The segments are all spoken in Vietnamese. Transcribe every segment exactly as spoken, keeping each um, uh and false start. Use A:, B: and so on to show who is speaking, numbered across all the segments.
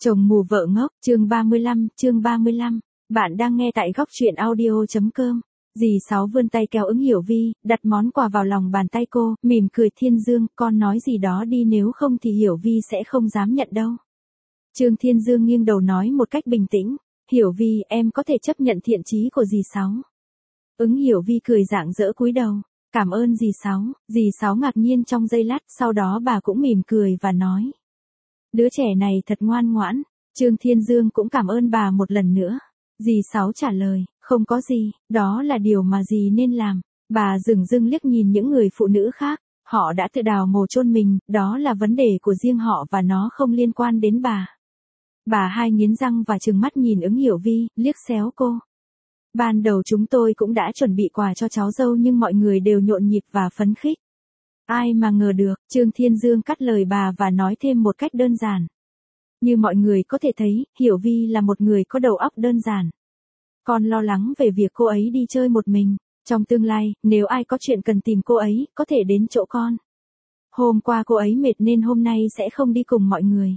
A: Chồng mù vợ ngốc, chương ba mươi lăm, chương ba mươi lăm. Bạn đang nghe tại góc truyện audio.com. Dì Sáu vươn tay kéo ứng Hiểu Vi, đặt món quà vào lòng bàn tay cô, mỉm cười Thiên Dương, con nói gì đó đi nếu không thì Hiểu Vi sẽ không dám nhận đâu. Trương Thiên Dương nghiêng đầu nói một cách bình tĩnh, Hiểu Vi em có thể chấp nhận thiện chí của dì Sáu. Ứng Hiểu Vi cười rạng rỡ cúi đầu, cảm ơn dì Sáu. Dì Sáu ngạc nhiên trong giây lát, sau đó bà cũng mỉm cười và nói. Đứa trẻ này thật ngoan ngoãn. Trương Thiên Dương cũng cảm ơn bà một lần nữa. Dì Sáu trả lời, không có gì, đó là điều mà dì nên làm. Bà dửng dưng liếc nhìn những người phụ nữ khác, họ đã tự đào mồ chôn mình, đó là vấn đề của riêng họ và nó không liên quan đến bà. Bà hai nghiến răng và trừng mắt nhìn ứng Hiểu Vi, liếc xéo cô. Ban đầu chúng tôi cũng đã chuẩn bị quà cho cháu dâu nhưng mọi người đều nhộn nhịp và phấn khích. Ai mà ngờ được, Trương Thiên Dương cắt lời bà và nói thêm một cách đơn giản. Như mọi người có thể thấy, Hiểu Vi là một người có đầu óc đơn giản. Con lo lắng về việc cô ấy đi chơi một mình. Trong tương lai, nếu ai có chuyện cần tìm cô ấy, có thể đến chỗ con. Hôm qua cô ấy mệt nên hôm nay sẽ không đi cùng mọi người.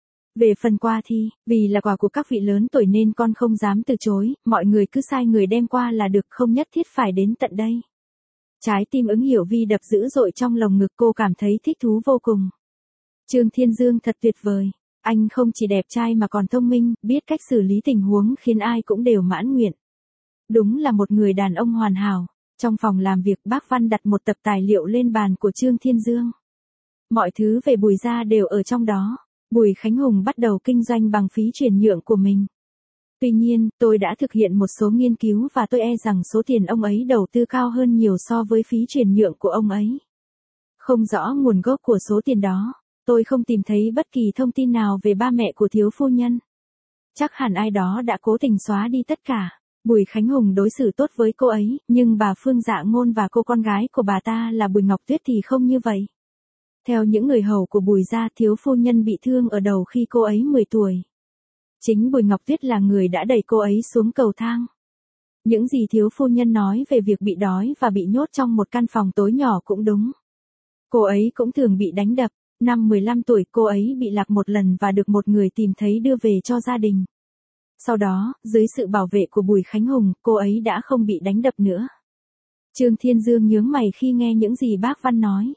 A: Về phần quà thì, vì là quà của các vị lớn tuổi nên con không dám từ chối, mọi người cứ sai người đem qua là được, không nhất thiết phải đến tận đây. Trái tim ứng Hiểu Vi đập dữ dội trong lồng ngực, cô cảm thấy thích thú vô cùng. Trương Thiên Dương thật tuyệt vời. Anh không chỉ đẹp trai mà còn thông minh, biết cách xử lý tình huống khiến ai cũng đều mãn nguyện. Đúng là một người đàn ông hoàn hảo. Trong phòng làm việc, bác Văn đặt một tập tài liệu lên bàn của Trương Thiên Dương. Mọi thứ về Bùi gia đều ở trong đó. Bùi Khánh Hùng bắt đầu kinh doanh bằng phí chuyển nhượng của mình. Tuy nhiên, tôi đã thực hiện một số nghiên cứu và tôi e rằng số tiền ông ấy đầu tư cao hơn nhiều so với phí chuyển nhượng của ông ấy. Không rõ nguồn gốc của số tiền đó, tôi không tìm thấy bất kỳ thông tin nào về ba mẹ của thiếu phu nhân. Chắc hẳn ai đó đã cố tình xóa đi tất cả. Bùi Khánh Hùng đối xử tốt với cô ấy, nhưng bà Phương Dạ Ngôn và cô con gái của bà ta là Bùi Ngọc Tuyết thì không như vậy. Theo những người hầu của Bùi gia, thiếu phu nhân bị thương ở đầu khi cô ấy mười tuổi. Chính Bùi Ngọc Tuyết là người đã đẩy cô ấy xuống cầu thang. Những gì thiếu phu nhân nói về việc bị đói và bị nhốt trong một căn phòng tối nhỏ cũng đúng. Cô ấy cũng thường bị đánh đập. Năm mười lăm tuổi cô ấy bị lạc một lần và được một người tìm thấy đưa về cho gia đình. Sau đó, dưới sự bảo vệ của Bùi Khánh Hùng, cô ấy đã không bị đánh đập nữa. Trương Thiên Dương nhướng mày khi nghe những gì bác Văn nói.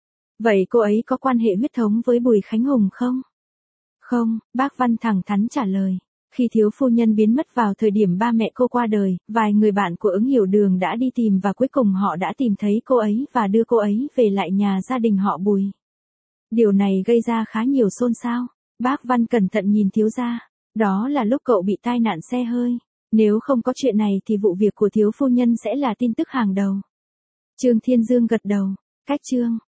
A: Vậy cô ấy có quan hệ huyết thống với Bùi Khánh Hùng không? Không, bác Văn thẳng thắn trả lời. Khi thiếu phu nhân biến mất vào thời điểm ba mẹ cô qua đời, vài người bạn của ứng Hiểu Đường đã đi tìm và cuối cùng họ đã tìm thấy cô ấy và đưa cô ấy về lại nhà gia đình họ Bùi. Điều này gây ra khá nhiều xôn xao. Bác Văn cẩn thận nhìn thiếu gia. Đó là lúc cậu bị tai nạn xe hơi. Nếu không có chuyện này thì vụ việc của thiếu phu nhân sẽ là tin tức hàng đầu. Trương Thiên Dương gật đầu. Cách chương.